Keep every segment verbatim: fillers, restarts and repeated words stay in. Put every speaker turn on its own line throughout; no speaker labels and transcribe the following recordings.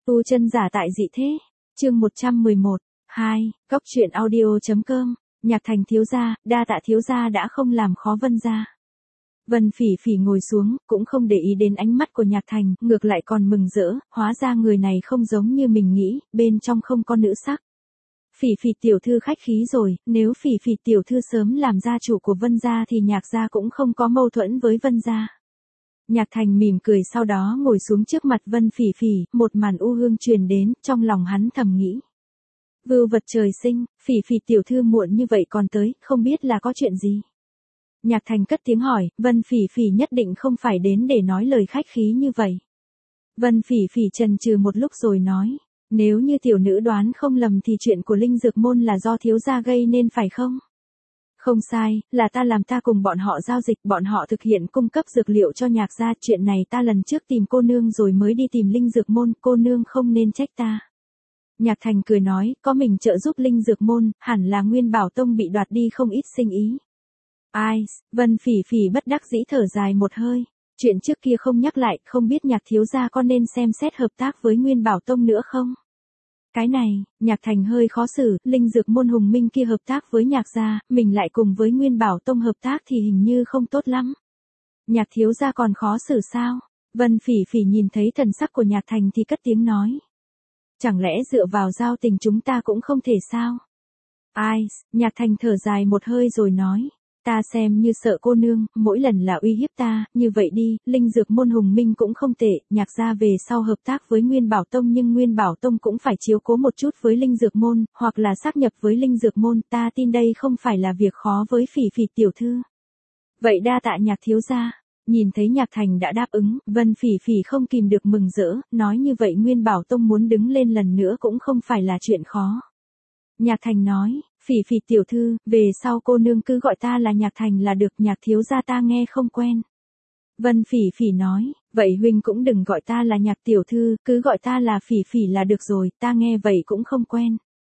Tu chân giả tại dị thế. Chương một trăm mười một. hai. Góc truyện audio.com. Nhạc Thành thiếu gia, đa tạ thiếu gia đã không làm khó Vân gia. Vân Phỉ Phỉ ngồi xuống, cũng không để ý đến ánh mắt của Nhạc Thành, ngược lại còn mừng rỡ, hóa ra người này không giống như mình nghĩ, bên trong không có nữ sắc. Phỉ Phỉ tiểu thư khách khí rồi, nếu Phỉ Phỉ tiểu thư sớm làm gia chủ của Vân gia thì Nhạc gia cũng không có mâu thuẫn với Vân gia. Nhạc Thành mỉm cười sau đó ngồi xuống trước mặt Vân Phỉ Phỉ, một màn u hương truyền đến, trong lòng hắn thầm nghĩ. Vưu vật trời sinh, Phỉ Phỉ tiểu thư muộn như vậy còn tới, không biết là có chuyện gì. Nhạc Thành cất tiếng hỏi, Vân Phỉ Phỉ nhất định không phải đến để nói lời khách khí như vậy. Vân Phỉ Phỉ chần chừ một lúc rồi nói, nếu như tiểu nữ đoán không lầm thì chuyện của Linh Dược Môn là do thiếu gia gây nên phải không? Không sai, là ta làm ta cùng bọn họ giao dịch, bọn họ thực hiện cung cấp dược liệu cho Nhạc gia, chuyện này ta lần trước tìm cô nương rồi mới đi tìm Linh Dược Môn, cô nương không nên trách ta. Nhạc Thành cười nói, có mình trợ giúp Linh Dược Môn, hẳn là Nguyên Bảo Tông bị đoạt đi không ít sinh ý. Ai, Vân Phỉ Phỉ bất đắc dĩ thở dài một hơi, chuyện trước kia không nhắc lại, không biết Nhạc thiếu gia có nên xem xét hợp tác với Nguyên Bảo Tông nữa không? Cái này, Nhạc Thành hơi khó xử, Linh Dược Môn Hùng Minh kia hợp tác với Nhạc gia, mình lại cùng với Nguyên Bảo Tông hợp tác thì hình như không tốt lắm. Nhạc thiếu gia còn khó xử sao? Vân Phỉ Phỉ nhìn thấy thần sắc của Nhạc Thành thì cất tiếng nói. Chẳng lẽ dựa vào giao tình chúng ta cũng không thể sao? Ai, Nhạc Thành thở dài một hơi rồi nói. Ta xem như sợ cô nương, mỗi lần là uy hiếp ta, như vậy đi, Linh Dược Môn Hùng Minh cũng không tệ, Nhạc gia về sau hợp tác với Nguyên Bảo Tông nhưng Nguyên Bảo Tông cũng phải chiếu cố một chút với Linh Dược Môn, hoặc là xác nhập với Linh Dược Môn, ta tin đây không phải là việc khó với Phỉ Phỉ tiểu thư. Vậy đa tạ Nhạc thiếu gia. Nhìn thấy Nhạc Thành đã đáp ứng, Vân Phỉ Phỉ không kìm được mừng rỡ, nói như vậy Nguyên Bảo Tông muốn đứng lên lần nữa cũng không phải là chuyện khó. Nhạc Thành nói, Phỉ Phỉ tiểu thư, về sau cô nương cứ gọi ta là Nhạc Thành là được, Nhạc thiếu gia ta nghe không quen. Vân Phỉ Phỉ nói, vậy huynh cũng đừng gọi ta là Nhạc tiểu thư, cứ gọi ta là Phỉ Phỉ là được rồi, ta nghe vậy cũng không quen.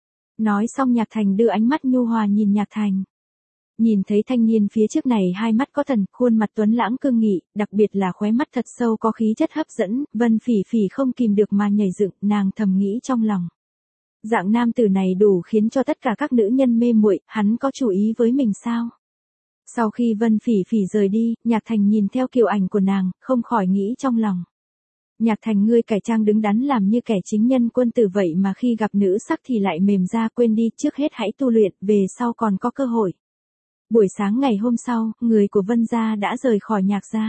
Nói xong Nhạc Thành đưa ánh mắt nhu hòa nhìn Nhạc Thành. Nhìn thấy thanh niên phía trước này hai mắt có thần, khuôn mặt tuấn lãng cương nghị, đặc biệt là khóe mắt thật sâu có khí chất hấp dẫn, Vân Phỉ Phỉ không kìm được mà nhảy dựng, nàng thầm nghĩ trong lòng. Dạng nam tử này đủ khiến cho tất cả các nữ nhân mê muội, hắn có chủ ý với mình sao? Sau khi Vân Phỉ Phỉ rời đi, Nhạc Thành nhìn theo kiều ảnh của nàng, không khỏi nghĩ trong lòng. Nhạc Thành ngươi cải trang đứng đắn làm như kẻ chính nhân quân tử vậy mà khi gặp nữ sắc thì lại mềm ra, quên đi, trước hết hãy tu luyện, về sau còn có cơ hội. Buổi sáng ngày hôm sau, người của Vân gia đã rời khỏi Nhạc gia.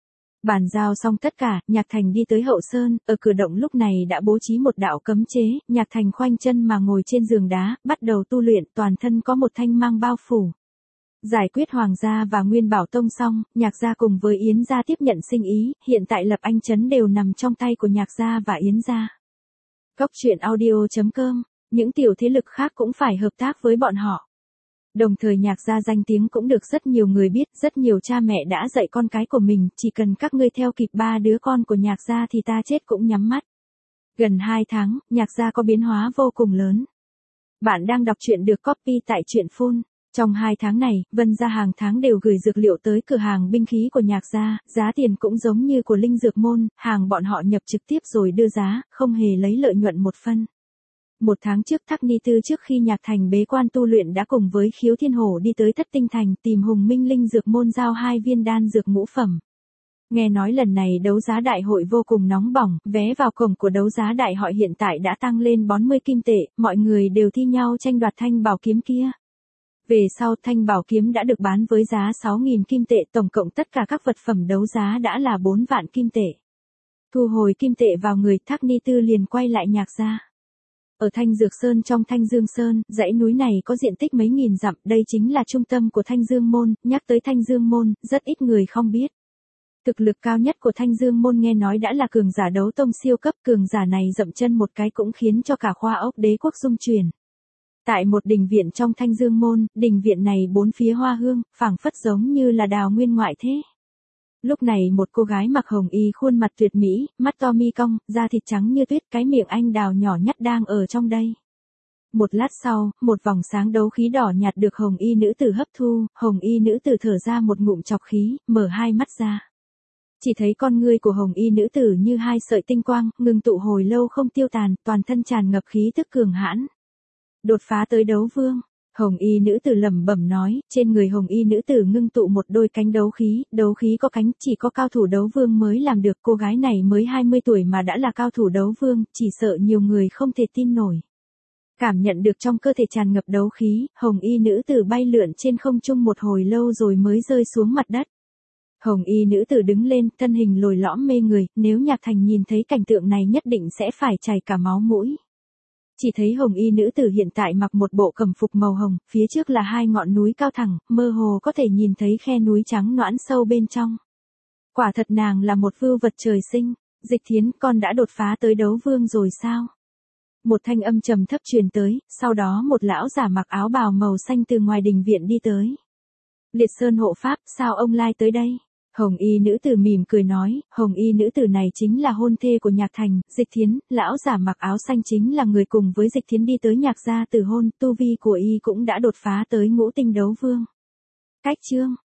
Bàn giao xong tất cả, Nhạc Thành đi tới hậu sơn, ở cửa động lúc này đã bố trí một đạo cấm chế, Nhạc Thành khoanh chân mà ngồi trên giường đá, bắt đầu tu luyện, toàn thân có một thanh mang bao phủ. Giải quyết Hoàng gia và Nguyên Bảo Tông xong, Nhạc gia cùng với Yến gia tiếp nhận sinh ý, hiện tại Lập Anh Trấn đều nằm trong tay của Nhạc gia và Yến gia. Góc truyện audio.com, những tiểu thế lực khác cũng phải hợp tác với bọn họ. Đồng thời Nhạc gia danh tiếng cũng được rất nhiều người biết, rất nhiều cha mẹ đã dạy con cái của mình, chỉ cần các ngươi theo kịp ba đứa con của Nhạc gia thì ta chết cũng nhắm mắt. Gần hai tháng, Nhạc gia có biến hóa vô cùng lớn. Bạn đang đọc truyện được copy tại truyện phun. Trong hai tháng này, Vân gia hàng tháng đều gửi dược liệu tới cửa hàng binh khí của Nhạc gia, giá tiền cũng giống như của Linh Dược Môn, hàng bọn họ nhập trực tiếp rồi đưa giá, không hề lấy lợi nhuận một phân. Một tháng trước Thác Ni Tư trước khi Nhạc Thành bế quan tu luyện đã cùng với Khiếu Thiên Hổ đi tới Thất Tinh Thành tìm Hùng Minh Linh Dược Môn giao hai viên đan dược ngũ phẩm. Nghe nói lần này đấu giá đại hội vô cùng nóng bỏng, vé vào cổng của đấu giá đại hội hiện tại đã tăng lên bốn mươi kim tệ, mọi người đều thi nhau tranh đoạt thanh bảo kiếm kia. Về sau thanh bảo kiếm đã được bán với giá sáu nghìn kim tệ, tổng cộng tất cả các vật phẩm đấu giá đã là bốn vạn kim tệ. Thu hồi kim tệ vào người, Thác Ni Tư liền quay lại Nhạc gia. Ở Thanh Dược Sơn trong Thanh Dương Sơn, dãy núi này có diện tích mấy nghìn dặm, đây chính là trung tâm của Thanh Dương Môn, nhắc tới Thanh Dương Môn, rất ít người không biết. Thực lực cao nhất của Thanh Dương Môn nghe nói đã là cường giả đấu tông siêu cấp, cường giả này dậm chân một cái cũng khiến cho cả khoa ốc đế quốc rung chuyển. Tại một đình viện trong Thanh Dương Môn, đình viện này bốn phía hoa hương, phảng phất giống như là đào nguyên ngoại thế. Lúc này một cô gái mặc hồng y khuôn mặt tuyệt mỹ, mắt to mi cong, da thịt trắng như tuyết, cái miệng anh đào nhỏ nhất đang ở trong đây. Một lát sau, một vòng sáng đấu khí đỏ nhạt được hồng y nữ tử hấp thu, hồng y nữ tử thở ra một ngụm chọc khí, mở hai mắt ra. Chỉ thấy con ngươi của hồng y nữ tử như hai sợi tinh quang, ngừng tụ hồi lâu không tiêu tàn, toàn thân tràn ngập khí tức cường hãn. Đột phá tới đấu vương. Hồng y nữ tử lẩm bẩm nói, trên người hồng y nữ tử ngưng tụ một đôi cánh đấu khí, đấu khí có cánh, chỉ có cao thủ đấu vương mới làm được, cô gái này mới hai mươi tuổi mà đã là cao thủ đấu vương, chỉ sợ nhiều người không thể tin nổi. Cảm nhận được trong cơ thể tràn ngập đấu khí, hồng y nữ tử bay lượn trên không trung một hồi lâu rồi mới rơi xuống mặt đất. Hồng y nữ tử đứng lên, thân hình lồi lõm mê người, nếu Nhạc Thành nhìn thấy cảnh tượng này nhất định sẽ phải chảy cả máu mũi. Chỉ thấy hồng y nữ tử hiện tại mặc một bộ cẩm phục màu hồng, phía trước là hai ngọn núi cao thẳng, mơ hồ có thể nhìn thấy khe núi trắng nõn sâu bên trong. Quả thật nàng là một vưu vật trời sinh. Dịch Thiến, con đã đột phá tới đấu vương rồi sao? Một thanh âm trầm thấp truyền tới, sau đó một lão giả mặc áo bào màu xanh từ ngoài đình viện đi tới. Liệt Sơn hộ pháp, sao ông lai tới đây? Hồng y nữ tử mỉm cười nói, hồng y nữ tử này chính là hôn thê của Nhạc Thành, Dịch Thiến, lão giả mặc áo xanh chính là người cùng với Dịch Thiến đi tới Nhạc gia từ hôn, tu vi của y cũng đã đột phá tới ngũ tinh đấu vương. Cách chương